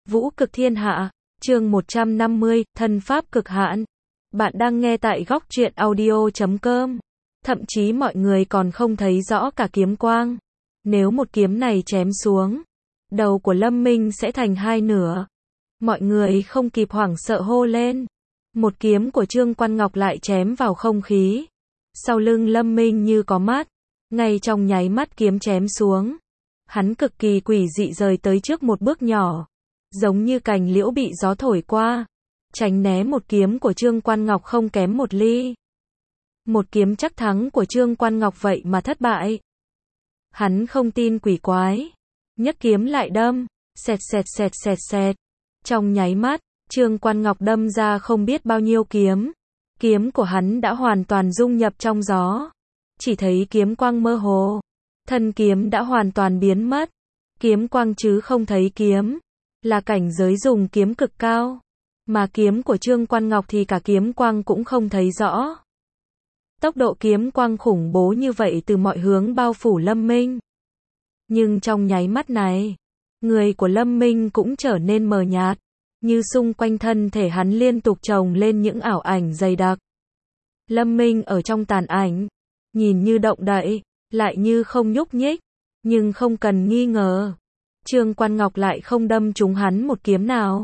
Vũ cực thiên hạ, chương 150, thân pháp cực hạn. Bạn đang nghe tại góc truyện audio.com. Thậm chí mọi người còn không thấy rõ cả kiếm quang. Nếu một kiếm này chém xuống, đầu của Lâm Minh sẽ thành hai nửa. Mọi người không kịp hoảng sợ hô lên. Một kiếm của Trương Quan Ngọc lại chém vào không khí. Sau lưng Lâm Minh như có mắt. Ngay trong nháy mắt kiếm chém xuống. Hắn cực kỳ quỷ dị rời tới trước một bước nhỏ. Giống như cành liễu bị gió thổi qua. Tránh né một kiếm của Trương Quan Ngọc không kém một ly. Một kiếm chắc thắng của Trương Quan Ngọc vậy mà thất bại. Hắn không tin quỷ quái. Nhấc kiếm lại đâm. Xẹt xẹt xẹt xẹt xẹt. Trong nháy mắt, Trương Quan Ngọc đâm ra không biết bao nhiêu kiếm. Kiếm của hắn đã hoàn toàn dung nhập trong gió. Chỉ thấy kiếm quang mơ hồ. Thân kiếm đã hoàn toàn biến mất. Kiếm quang chứ không thấy kiếm. Là cảnh giới dùng kiếm cực cao. Mà kiếm của Trương Quan Ngọc thì cả kiếm quang cũng không thấy rõ. Tốc độ kiếm quang khủng bố như vậy từ mọi hướng bao phủ Lâm Minh. Nhưng trong nháy mắt này, người của Lâm Minh cũng trở nên mờ nhạt. Như xung quanh thân thể hắn liên tục chồng lên những ảo ảnh dày đặc. Lâm Minh ở trong tàn ảnh, nhìn như động đậy, lại như không nhúc nhích. Nhưng không cần nghi ngờ, Trương Quan Ngọc lại không đâm trúng hắn một kiếm nào.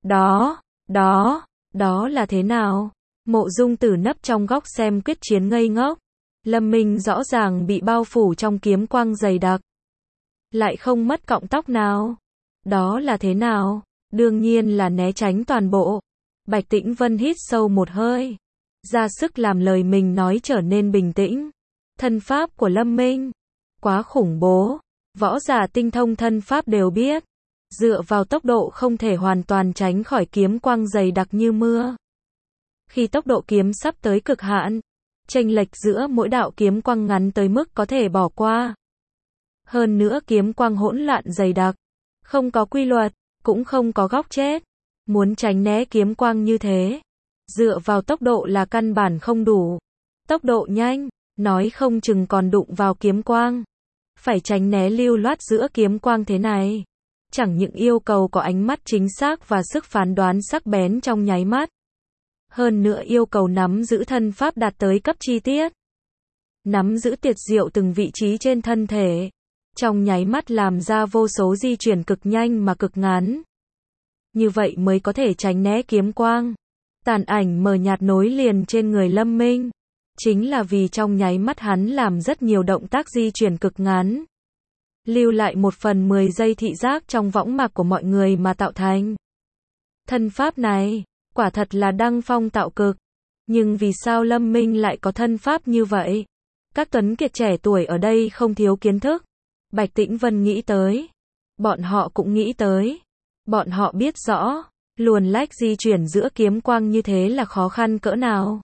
Đó là thế nào? Mộ Dung Tử nấp trong góc xem quyết chiến ngây ngốc. Lâm Minh rõ ràng bị bao phủ trong kiếm quang dày đặc. Lại không mất cọng tóc nào. Đó là thế nào? Đương nhiên là né tránh toàn bộ. Bạch Tĩnh Vân hít sâu một hơi. Ra sức làm lời mình nói trở nên bình tĩnh. Thân pháp của Lâm Minh quá khủng bố. Võ giả tinh thông thân pháp đều biết. Dựa vào tốc độ không thể hoàn toàn tránh khỏi kiếm quang dày đặc như mưa. Khi tốc độ kiếm sắp tới cực hạn, chênh lệch giữa mỗi đạo kiếm quang ngắn tới mức có thể bỏ qua. Hơn nữa kiếm quang hỗn loạn dày đặc. Không có quy luật, cũng không có góc chết. Muốn tránh né kiếm quang như thế, dựa vào tốc độ là căn bản không đủ. Tốc độ nhanh, nói không chừng còn đụng vào kiếm quang. Phải tránh né lưu loát giữa kiếm quang thế này. Chẳng những yêu cầu có ánh mắt chính xác và sức phán đoán sắc bén trong nháy mắt. Hơn nữa yêu cầu nắm giữ thân pháp đạt tới cấp chi tiết. Nắm giữ tuyệt diệu từng vị trí trên thân thể. Trong nháy mắt làm ra vô số di chuyển cực nhanh mà cực ngắn. Như vậy mới có thể tránh né kiếm quang. Tàn ảnh mờ nhạt nối liền trên người Lâm Minh. Chính là vì trong nháy mắt hắn làm rất nhiều động tác di chuyển cực ngắn. Lưu lại 1/10 giây thị giác trong võng mạc của mọi người mà tạo thành. Thân pháp này, quả thật là đăng phong tạo cực. Nhưng vì sao Lâm Minh lại có thân pháp như vậy? Các tuấn kiệt trẻ tuổi ở đây không thiếu kiến thức. Bạch Tĩnh Vân nghĩ tới. Bọn họ cũng nghĩ tới. Bọn họ biết rõ, luồn lách di chuyển giữa kiếm quang như thế là khó khăn cỡ nào.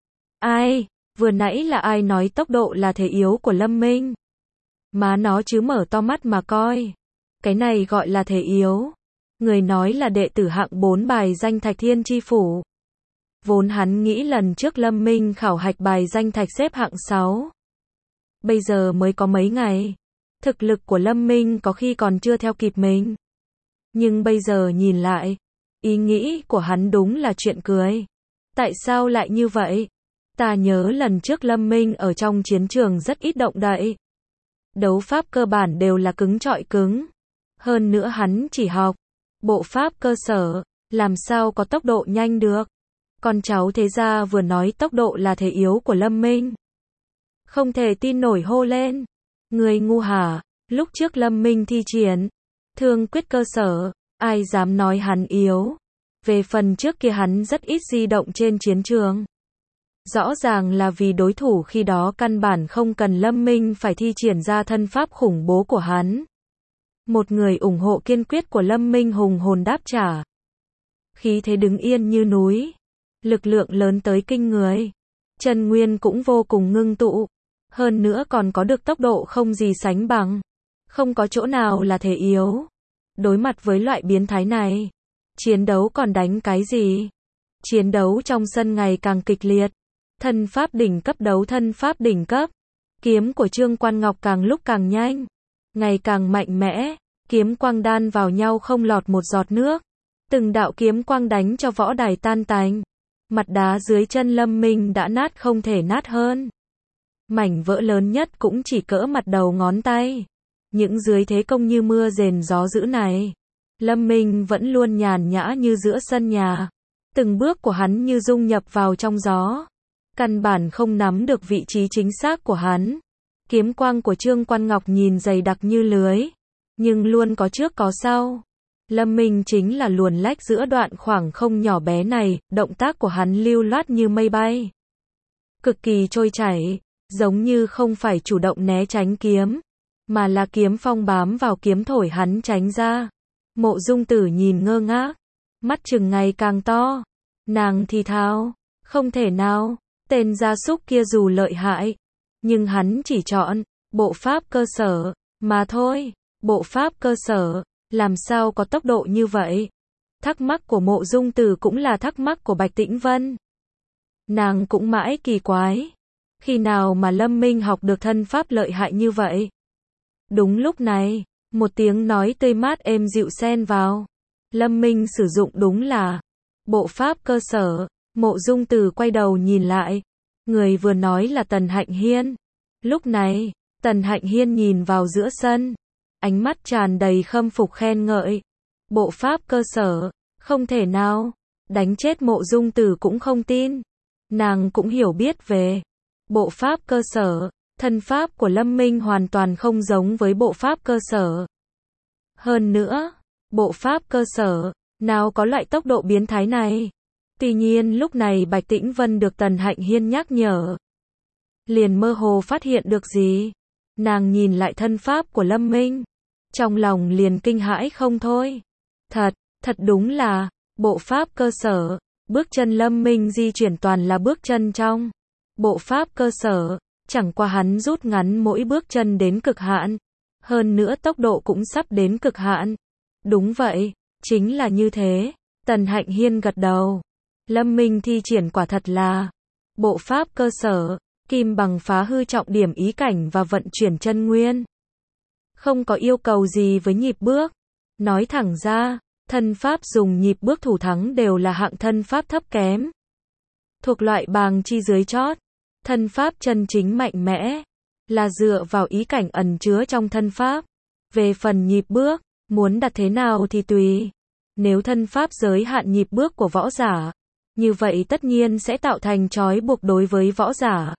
Vừa nãy là ai nói tốc độ là thế yếu của Lâm Minh? Má nó chứ mở to mắt mà coi. Cái này gọi là thế yếu. Người nói là đệ tử hạng 4 bài danh Thạch Thiên Chi Phủ. Vốn hắn nghĩ lần trước Lâm Minh khảo hạch bài danh Thạch xếp hạng 6. Bây giờ mới có mấy ngày. Thực lực của Lâm Minh có khi còn chưa theo kịp mình. Nhưng bây giờ nhìn lại, ý nghĩ của hắn đúng là chuyện cười. Tại sao lại như vậy? Ta nhớ lần trước Lâm Minh ở trong chiến trường rất ít động đậy. Đấu pháp cơ bản đều là cứng trọi cứng. Hơn nữa hắn chỉ học bộ pháp cơ sở, làm sao có tốc độ nhanh được. Con cháu thế gia vừa nói tốc độ là thế yếu của Lâm Minh. Không thể tin nổi hô lên. Người ngu hả? Lúc trước Lâm Minh thi triển thương quyết cơ sở, ai dám nói hắn yếu. Về phần trước kia hắn rất ít di động trên chiến trường. Rõ ràng là vì đối thủ khi đó căn bản không cần Lâm Minh phải thi triển ra thân pháp khủng bố của hắn. Một người ủng hộ kiên quyết của Lâm Minh hùng hồn đáp trả. Khí thế đứng yên như núi. Lực lượng lớn tới kinh người. Chân nguyên cũng vô cùng ngưng tụ. Hơn nữa còn có được tốc độ không gì sánh bằng. Không có chỗ nào là thể yếu. Đối mặt với loại biến thái này, chiến đấu còn đánh cái gì? Chiến đấu trong sân ngày càng kịch liệt. Thân pháp đỉnh cấp đấu thân pháp đỉnh cấp. Kiếm của Trương Quan Ngọc càng lúc càng nhanh, ngày càng mạnh mẽ. kiếm quang đan vào nhau không lọt một giọt nước. Từng đạo kiếm quang đánh cho võ đài tan tành. Mặt đá dưới chân Lâm Minh đã nát không thể nát hơn. Mảnh vỡ lớn nhất cũng chỉ cỡ mặt đầu ngón tay. Những dưới thế công như mưa rền gió dữ này, Lâm Minh vẫn luôn nhàn nhã như giữa sân nhà. Từng bước của hắn như dung nhập vào trong gió. Căn bản không nắm được vị trí chính xác của hắn. Kiếm quang của Trương Quan Ngọc nhìn dày đặc như lưới, nhưng luôn có trước có sau. Lâm Minh chính là luồn lách giữa đoạn khoảng không nhỏ bé này, động tác của hắn lưu loát như mây bay. Cực kỳ trôi chảy, giống như không phải chủ động né tránh kiếm, mà là kiếm phong bám vào kiếm thổi hắn tránh ra. Mộ Dung Tử nhìn ngơ ngác, mắt trừng ngày càng to. Nàng thì thào, không thể nào, tên gia súc kia dù lợi hại, nhưng hắn chỉ chọn bộ pháp cơ sở mà thôi. Bộ pháp cơ sở, làm sao có tốc độ như vậy? Thắc mắc của Mộ Dung Tử cũng là thắc mắc của Bạch Tĩnh Vân. Nàng cũng mãi kỳ quái, khi nào mà Lâm Minh học được thân pháp lợi hại như vậy? Đúng lúc này, một tiếng nói tươi mát êm dịu xen vào. Lâm Minh sử dụng đúng là bộ pháp cơ sở. Mộ Dung Tử quay đầu nhìn lại. Người vừa nói là Tần Hạnh Hiên. Lúc này, Tần Hạnh Hiên nhìn vào giữa sân, ánh mắt tràn đầy khâm phục khen ngợi. Bộ pháp cơ sở, không thể nào. Đánh chết Mộ Dung Tử cũng không tin. Nàng cũng hiểu biết về bộ pháp cơ sở. Thân pháp của Lâm Minh hoàn toàn không giống với bộ pháp cơ sở. Hơn nữa, bộ pháp cơ sở nào có loại tốc độ biến thái này. Tuy nhiên lúc này Bạch Tĩnh Vân được Tần Hạnh Hiên nhắc nhở, liền mơ hồ phát hiện được gì. Nàng nhìn lại thân pháp của Lâm Minh, trong lòng liền kinh hãi không thôi. Thật đúng là bộ pháp cơ sở. Bước chân Lâm Minh di chuyển toàn là bước chân trong bộ pháp cơ sở, chẳng qua hắn rút ngắn mỗi bước chân đến cực hạn, hơn nữa tốc độ cũng sắp đến cực hạn. Đúng vậy, chính là như thế. Tần Hạnh Hiên gật đầu. Lâm Minh thi triển quả thật là bộ pháp cơ sở, kim bằng phá hư trọng điểm ý cảnh và vận chuyển chân nguyên. Không có yêu cầu gì với nhịp bước. Nói thẳng ra, thân pháp dùng nhịp bước thủ thắng đều là hạng thân pháp thấp kém, thuộc loại bàng chi dưới chót. Thân pháp chân chính mạnh mẽ là dựa vào ý cảnh ẩn chứa trong thân pháp. Về phần nhịp bước, muốn đặt thế nào thì tùy. Nếu thân pháp giới hạn nhịp bước của võ giả, như vậy tất nhiên sẽ tạo thành trói buộc đối với võ giả.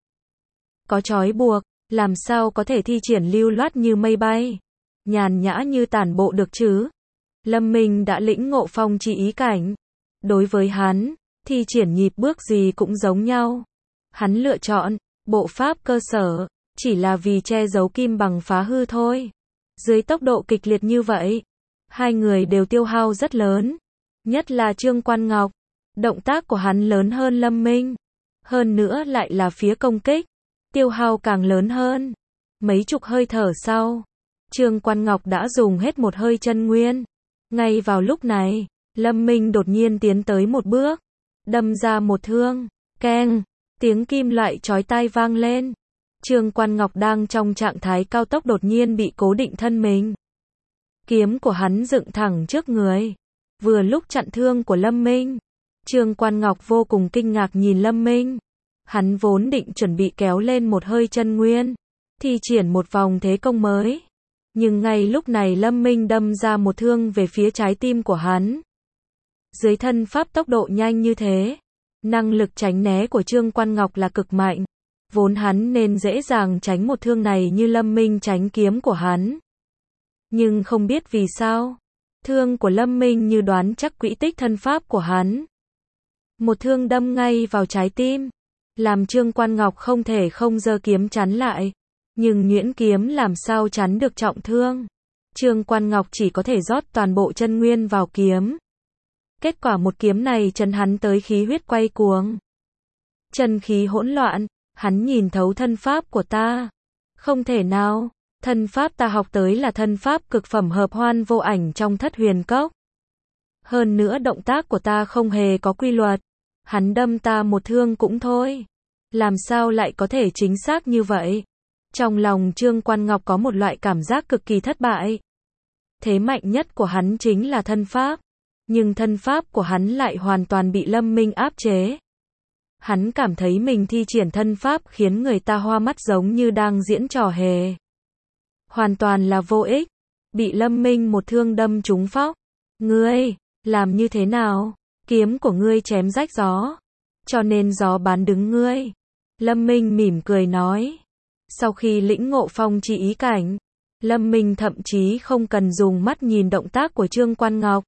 Có trói buộc, làm sao có thể thi triển lưu loát như mây bay, nhàn nhã như tản bộ được chứ? Lâm Minh đã lĩnh ngộ phong chi ý cảnh. Đối với hắn, thi triển nhịp bước gì cũng giống nhau. Hắn lựa chọn bộ pháp cơ sở chỉ là vì che giấu kim bằng phá hư thôi. Dưới tốc độ kịch liệt như vậy, hai người đều tiêu hao rất lớn. Nhất là Trương Quan Ngọc, động tác của hắn lớn hơn Lâm Minh. Hơn nữa lại là phía công kích, tiêu hao càng lớn hơn. Mấy chục hơi thở sau, Trương Quan Ngọc đã dùng hết một hơi chân nguyên. Ngay vào lúc này, Lâm Minh đột nhiên tiến tới một bước, đâm ra một thương. Keng, tiếng kim loại chói tai vang lên. Trương Quan Ngọc đang trong trạng thái cao tốc đột nhiên bị cố định thân mình. Kiếm của hắn dựng thẳng trước người, vừa lúc chặn thương của Lâm Minh. Trương Quan Ngọc vô cùng kinh ngạc nhìn Lâm Minh. Hắn vốn định chuẩn bị kéo lên một hơi chân nguyên, thi triển một vòng thế công mới. Nhưng ngay lúc này Lâm Minh đâm ra một thương về phía trái tim của hắn. Dưới thân pháp tốc độ nhanh như thế, năng lực tránh né của Trương Quan Ngọc là cực mạnh. Vốn hắn nên dễ dàng tránh một thương này như Lâm Minh tránh kiếm của hắn. Nhưng không biết vì sao, thương của Lâm Minh như đoán chắc quỹ tích thân pháp của hắn. Một thương đâm ngay vào trái tim, làm Trương Quan Ngọc không thể không giơ kiếm chắn lại. Nhưng nhuyễn kiếm làm sao chắn được trọng thương. Trương Quan Ngọc chỉ có thể rót toàn bộ chân nguyên vào kiếm. Kết quả một kiếm này chấn hắn tới khí huyết quay cuồng. Chân khí hỗn loạn, hắn nhìn thấu thân pháp của ta. Không thể nào, thân pháp ta học tới là thân pháp cực phẩm hợp hoan vô ảnh trong Thất Huyền Cốc. Hơn nữa động tác của ta không hề có quy luật. Hắn đâm ta một thương cũng thôi. Làm sao lại có thể chính xác như vậy? Trong lòng Trương Quan Ngọc có một loại cảm giác cực kỳ thất bại. Thế mạnh nhất của hắn chính là thân pháp. Nhưng thân pháp của hắn lại hoàn toàn bị Lâm Minh áp chế. Hắn cảm thấy mình thi triển thân pháp khiến người ta hoa mắt giống như đang diễn trò hề. Hoàn toàn là vô ích. Bị Lâm Minh một thương đâm trúng phóc. Ngươi, làm như thế nào? Kiếm của ngươi chém rách gió. Cho nên gió bán đứng ngươi. Lâm Minh mỉm cười nói. Sau khi lĩnh ngộ phong chi ý cảnh, Lâm Minh thậm chí không cần dùng mắt nhìn động tác của Trương Quan Ngọc.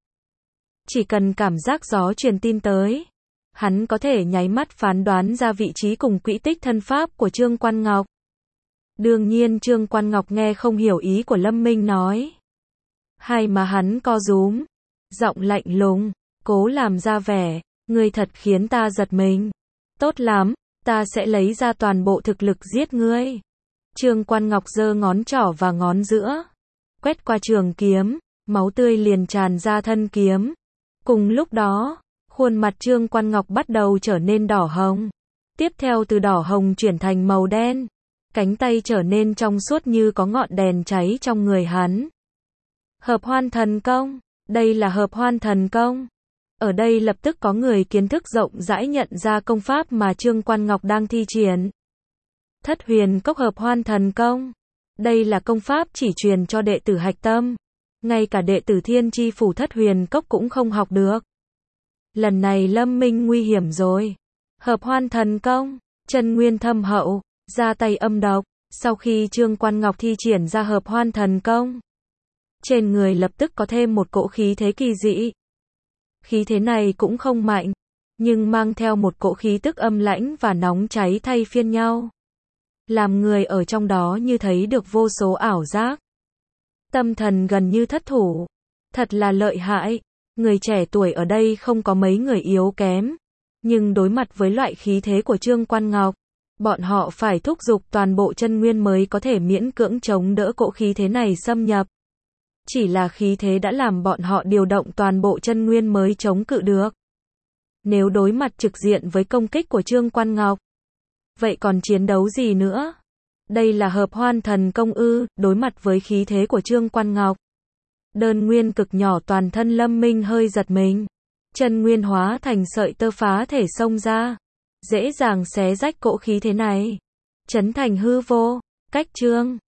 Chỉ cần cảm giác gió truyền tin tới, hắn có thể nháy mắt phán đoán ra vị trí cùng quỹ tích thân pháp của Trương Quan Ngọc. Đương nhiên Trương Quan Ngọc nghe không hiểu ý của Lâm Minh nói. Hay mà hắn co rúm, giọng lạnh lùng, cố làm ra vẻ, ngươi thật khiến ta giật mình. Tốt lắm, ta sẽ lấy ra toàn bộ thực lực giết ngươi. Trương Quan Ngọc giơ ngón trỏ và ngón giữa, quét qua trường kiếm, máu tươi liền tràn ra thân kiếm. Cùng lúc đó, khuôn mặt Trương Quan Ngọc bắt đầu trở nên đỏ hồng. Tiếp theo từ đỏ hồng chuyển thành màu đen. Cánh tay trở nên trong suốt như có ngọn đèn cháy trong người hắn. Hợp hoan thần công. Đây là hợp hoan thần công. Ở đây lập tức có người kiến thức rộng rãi nhận ra công pháp mà Trương Quan Ngọc đang thi triển. Thất huyền cốc hợp hoan thần công. Đây là công pháp chỉ truyền cho đệ tử hạch tâm. Ngay cả đệ tử thiên chi phủ thất huyền cốc cũng không học được. Lần này Lâm Minh nguy hiểm rồi. Hợp hoan thần công, chân nguyên thâm hậu, ra tay âm độc. Sau khi Trương Quan Ngọc thi triển ra hợp hoan thần công, trên người lập tức có thêm một cỗ khí thế kỳ dị. Khí thế này cũng không mạnh, nhưng mang theo một cỗ khí tức âm lãnh và nóng cháy thay phiên nhau. Làm người ở trong đó như thấy được vô số ảo giác. Tâm thần gần như thất thủ. Thật là lợi hại. Người trẻ tuổi ở đây không có mấy người yếu kém. Nhưng đối mặt với loại khí thế của Trương Quan Ngọc, bọn họ phải thúc giục toàn bộ chân nguyên mới có thể miễn cưỡng chống đỡ cỗ khí thế này xâm nhập. Chỉ là khí thế đã làm bọn họ điều động toàn bộ chân nguyên mới chống cự được. Nếu đối mặt trực diện với công kích của Trương Quan Ngọc, vậy còn chiến đấu gì nữa? Đây là hợp hoan thần công ư? Đối mặt với khí thế của Trương Quan Ngọc, đơn nguyên cực nhỏ toàn thân Lâm Minh hơi giật mình. Chân nguyên hóa thành sợi tơ phá thể xông ra, dễ dàng xé rách cỗ khí thế này, chấn thành hư vô. Cách Trương